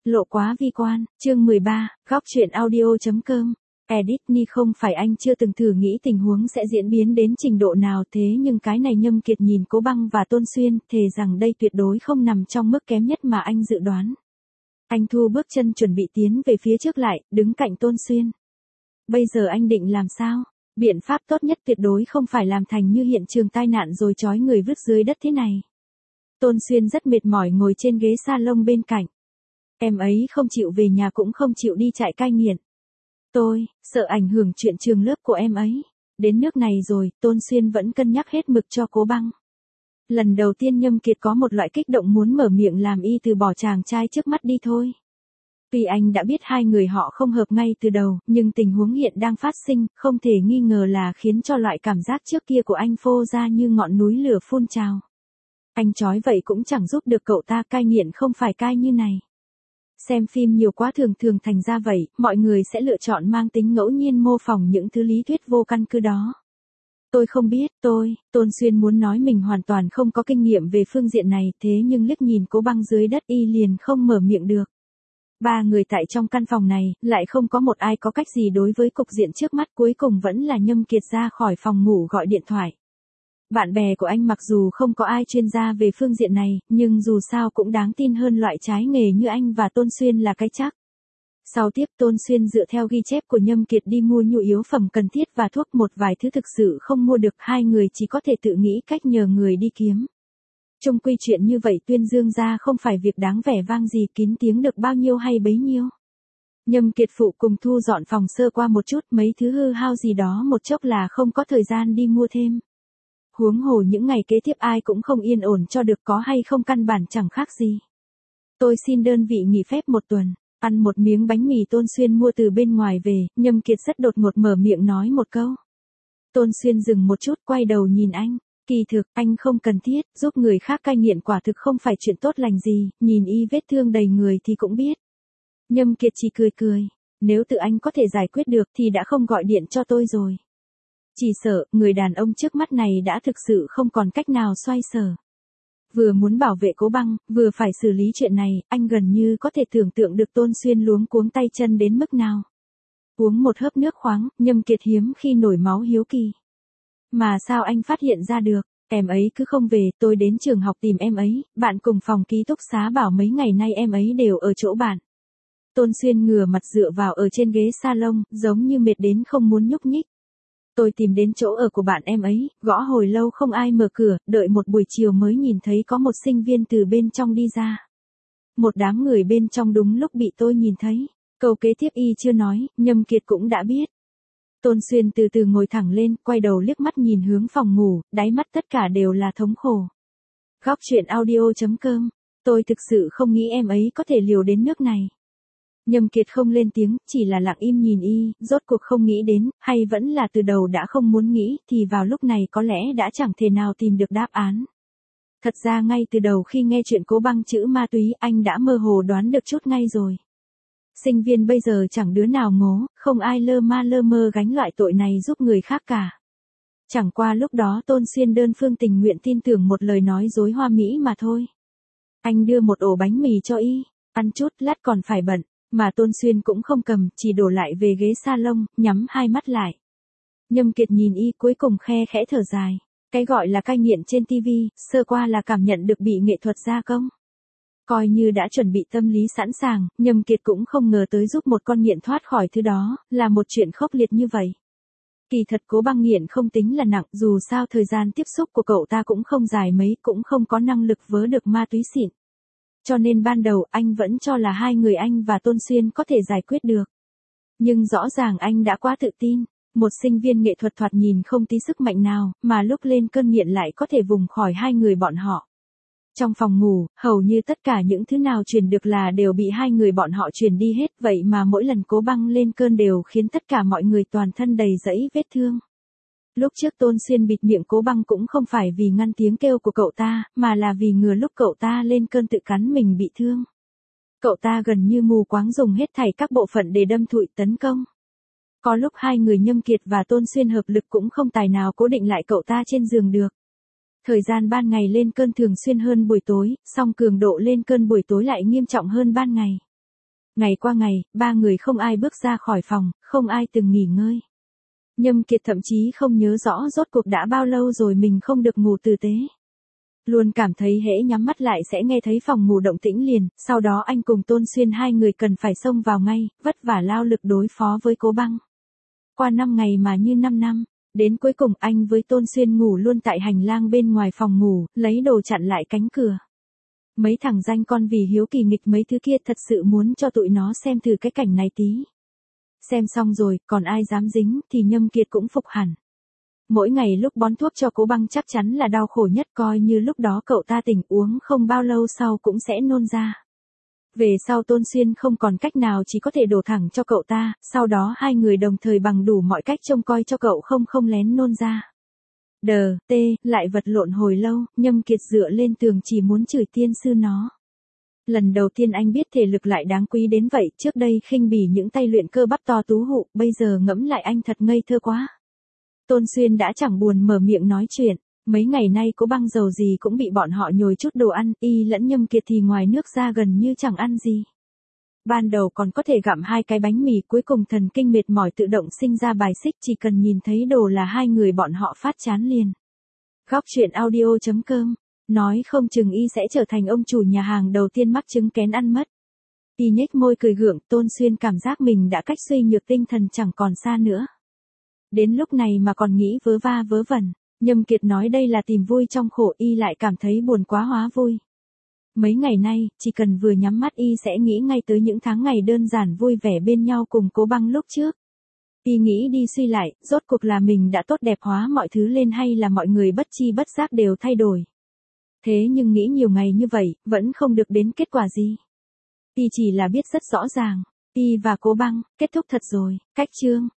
Lộ quá vi quan, chương 13, góc truyện audio.com. Edit Ni không phải anh chưa từng thử nghĩ tình huống sẽ diễn biến đến trình độ nào thế nhưng cái này Nhâm Kiệt nhìn Cố Băng và Tôn Xuyên thề rằng đây tuyệt đối không nằm trong mức kém nhất mà anh dự đoán. Anh thu bước chân chuẩn bị tiến về phía trước lại, đứng cạnh Tôn Xuyên. Bây giờ anh định làm sao? Biện pháp tốt nhất tuyệt đối không phải làm thành như hiện trường tai nạn rồi trói người vứt dưới đất thế này. Tôn Xuyên rất mệt mỏi ngồi trên ghế salon bên cạnh. Em ấy không chịu về nhà cũng không chịu đi trại cai nghiện. Tôi, sợ ảnh hưởng chuyện trường lớp của em ấy. Đến nước này rồi, Tôn Xuyên vẫn cân nhắc hết mực cho Cố Băng. Lần đầu tiên Nhâm Kiệt có một loại kích động muốn mở miệng làm y từ bỏ chàng trai trước mắt đi thôi. Tuy anh đã biết hai người họ không hợp ngay từ đầu, nhưng tình huống hiện đang phát sinh, không thể nghi ngờ là khiến cho loại cảm giác trước kia của anh phô ra như ngọn núi lửa phun trào. Anh chói vậy cũng chẳng giúp được cậu ta, cai nghiện không phải cai như này. Xem phim nhiều quá thường thành ra vậy, mọi người sẽ lựa chọn mang tính ngẫu nhiên mô phỏng những thứ lý thuyết vô căn cứ đó. Tôi không biết, Tôn Xuyên muốn nói mình hoàn toàn không có kinh nghiệm về phương diện này, thế nhưng liếc nhìn Cố Băng dưới đất y liền không mở miệng được. Ba người tại trong căn phòng này, lại không có một ai có cách gì đối với cục diện trước mắt, cuối cùng vẫn là Nhâm Kiệt ra khỏi phòng ngủ gọi điện thoại. Bạn bè của anh mặc dù không có ai chuyên gia về phương diện này, nhưng dù sao cũng đáng tin hơn loại trái nghề như anh và Tôn Xuyên là cái chắc. Sau tiếp Tôn Xuyên dựa theo ghi chép của Nhâm Kiệt đi mua nhu yếu phẩm cần thiết và thuốc, một vài thứ thực sự không mua được, hai người chỉ có thể tự nghĩ cách nhờ người đi kiếm. Chung quy chuyện như vậy tuyên dương ra không phải việc đáng vẻ vang gì, kín tiếng được bao nhiêu hay bấy nhiêu. Nhâm Kiệt phụ cùng thu dọn phòng sơ qua một chút, mấy thứ hư hao gì đó một chốc là không có thời gian đi mua thêm. Huống hồ những ngày kế tiếp ai cũng không yên ổn cho được, có hay không căn bản chẳng khác gì. Tôi xin đơn vị nghỉ phép một tuần, ăn một miếng bánh mì Tôn Xuyên mua từ bên ngoài về, Nhâm Kiệt rất đột ngột mở miệng nói một câu. Tôn Xuyên dừng một chút quay đầu nhìn anh, kỳ thực anh không cần thiết, giúp người khác cai nghiện quả thực không phải chuyện tốt lành gì, nhìn y vết thương đầy người thì cũng biết. Nhâm Kiệt chỉ cười, nếu tự anh có thể giải quyết được thì đã không gọi điện cho tôi rồi. Chỉ sợ, người đàn ông trước mắt này đã thực sự không còn cách nào xoay sở. Vừa muốn bảo vệ Cố Băng, vừa phải xử lý chuyện này, anh gần như có thể tưởng tượng được Tôn Xuyên luống cuống tay chân đến mức nào. Uống một hớp nước khoáng, Nhâm Kiệt hiếm khi nổi máu hiếu kỳ. Mà sao anh phát hiện ra được, em ấy cứ không về, tôi đến trường học tìm em ấy, bạn cùng phòng ký túc xá bảo mấy ngày nay em ấy đều ở chỗ bạn. Tôn Xuyên ngửa mặt dựa vào ở trên ghế salon, giống như mệt đến không muốn nhúc nhích. Tôi tìm đến chỗ ở của bạn em ấy, gõ hồi lâu không ai mở cửa, đợi một buổi chiều mới nhìn thấy có một sinh viên từ bên trong đi ra. Một đám người bên trong đúng lúc bị tôi nhìn thấy. Câu kế tiếp y chưa nói, Nhâm Kiệt cũng đã biết. Tôn Xuyên từ từ ngồi thẳng lên, quay đầu liếc mắt nhìn hướng phòng ngủ, đáy mắt tất cả đều là thống khổ. Góc truyện audio.com. Tôi thực sự không nghĩ em ấy có thể liều đến nước này. Nhâm Kiệt không lên tiếng, chỉ là lặng im nhìn y, rốt cuộc không nghĩ đến, hay vẫn là từ đầu đã không muốn nghĩ, thì vào lúc này có lẽ đã chẳng thể nào tìm được đáp án. Thật ra ngay từ đầu khi nghe chuyện Cố Băng chữ ma túy, anh đã mơ hồ đoán được chút ngay rồi. Sinh viên bây giờ chẳng đứa nào ngố, không ai lơ mơ gánh loại tội này giúp người khác cả. Chẳng qua lúc đó Tôn Xuyên đơn phương tình nguyện tin tưởng một lời nói dối hoa mỹ mà thôi. Anh đưa một ổ bánh mì cho y, ăn chút lát còn phải bận. Mà Tôn Xuyên cũng không cầm, chỉ đổ lại về ghế salon, nhắm hai mắt lại. Nhâm Kiệt nhìn y cuối cùng khe khẽ thở dài. Cái gọi là cai nghiện trên TV, sơ qua là cảm nhận được bị nghệ thuật gia công. Coi như đã chuẩn bị tâm lý sẵn sàng, Nhâm Kiệt cũng không ngờ tới giúp một con nghiện thoát khỏi thứ đó, là một chuyện khốc liệt như vậy. Kỳ thật Cố Băng nghiện không tính là nặng, dù sao thời gian tiếp xúc của cậu ta cũng không dài mấy, cũng không có năng lực vớ được ma túy xịn. Cho nên ban đầu anh vẫn cho là hai người anh và Tôn Xuyên có thể giải quyết được. Nhưng rõ ràng anh đã quá tự tin, một sinh viên nghệ thuật thoạt nhìn không tí sức mạnh nào, mà lúc lên cơn nghiện lại có thể vùng khỏi hai người bọn họ. Trong phòng ngủ, hầu như tất cả những thứ nào truyền được là đều bị hai người bọn họ truyền đi hết, vậy mà mỗi lần Cố Băng lên cơn đều khiến tất cả mọi người toàn thân đầy dẫy vết thương. Lúc trước Tôn Xuyên bịt miệng Cố Băng cũng không phải vì ngăn tiếng kêu của cậu ta, mà là vì ngừa lúc cậu ta lên cơn tự cắn mình bị thương. Cậu ta gần như mù quáng dùng hết thảy các bộ phận để đâm thụi tấn công. Có lúc hai người Nhâm Kiệt và Tôn Xuyên hợp lực cũng không tài nào cố định lại cậu ta trên giường được. Thời gian ban ngày lên cơn thường xuyên hơn buổi tối, song cường độ lên cơn buổi tối lại nghiêm trọng hơn ban ngày. Ngày qua ngày, ba người không ai bước ra khỏi phòng, không ai từng nghỉ ngơi. Nhâm Kiệt thậm chí không nhớ rõ rốt cuộc đã bao lâu rồi mình không được ngủ tử tế. Luôn cảm thấy hễ nhắm mắt lại sẽ nghe thấy phòng ngủ động tĩnh liền, sau đó anh cùng Tôn Xuyên hai người cần phải xông vào ngay, vất vả lao lực đối phó với Cố Băng. Qua 5 ngày mà như 5 năm, đến cuối cùng anh với Tôn Xuyên ngủ luôn tại hành lang bên ngoài phòng ngủ, lấy đồ chặn lại cánh cửa. Mấy thằng danh con vì hiếu kỳ nghịch mấy thứ kia thật sự muốn cho tụi nó xem thử cái cảnh này tí. Xem xong rồi, còn ai dám dính thì Nhâm Kiệt cũng phục hẳn. Mỗi ngày lúc bón thuốc cho Cố Băng chắc chắn là đau khổ nhất, coi như lúc đó cậu ta tỉnh uống không bao lâu sau cũng sẽ nôn ra. Về sau Tôn Xuyên không còn cách nào chỉ có thể đổ thẳng cho cậu ta, sau đó hai người đồng thời bằng đủ mọi cách trông coi cho cậu không lén nôn ra. Lại vật lộn hồi lâu, Nhâm Kiệt dựa lên tường chỉ muốn chửi tiên sư nó. Lần đầu tiên anh biết thể lực lại đáng quý đến vậy, trước đây khinh bỉ những tay luyện cơ bắp to tú hụ, bây giờ ngẫm lại anh thật ngây thơ quá. Tôn Xuyên đã chẳng buồn mở miệng nói chuyện, mấy ngày nay Cố Băng dầu gì cũng bị bọn họ nhồi chút đồ ăn, y lẫn Nhâm Kiệt thì ngoài nước ra gần như chẳng ăn gì. Ban đầu còn có thể gặm 2 cái bánh mì, cuối cùng thần kinh mệt mỏi tự động sinh ra bài xích, chỉ cần nhìn thấy đồ là hai người bọn họ phát chán liền. Góc truyện audio.com, nói không chừng y sẽ trở thành ông chủ nhà hàng đầu tiên mắc chứng kén ăn mất. Y nhếch môi cười gượng, Tôn Xuyên cảm giác mình đã cách suy nhược tinh thần chẳng còn xa nữa. Đến lúc này mà còn nghĩ vớ va vớ vẩn, Nhâm Kiệt nói đây là tìm vui trong khổ, y lại cảm thấy buồn quá hóa vui. Mấy ngày nay, chỉ cần vừa nhắm mắt y sẽ nghĩ ngay tới những tháng ngày đơn giản vui vẻ bên nhau cùng Cố Băng lúc trước. Y nghĩ đi suy lại, rốt cuộc là mình đã tốt đẹp hóa mọi thứ lên hay là mọi người bất chi bất giác đều thay đổi. Thế nhưng nghĩ nhiều ngày như vậy, vẫn không được đến kết quả gì. Y chỉ là biết rất rõ ràng, y và Cố Băng, kết thúc thật rồi, cách chương.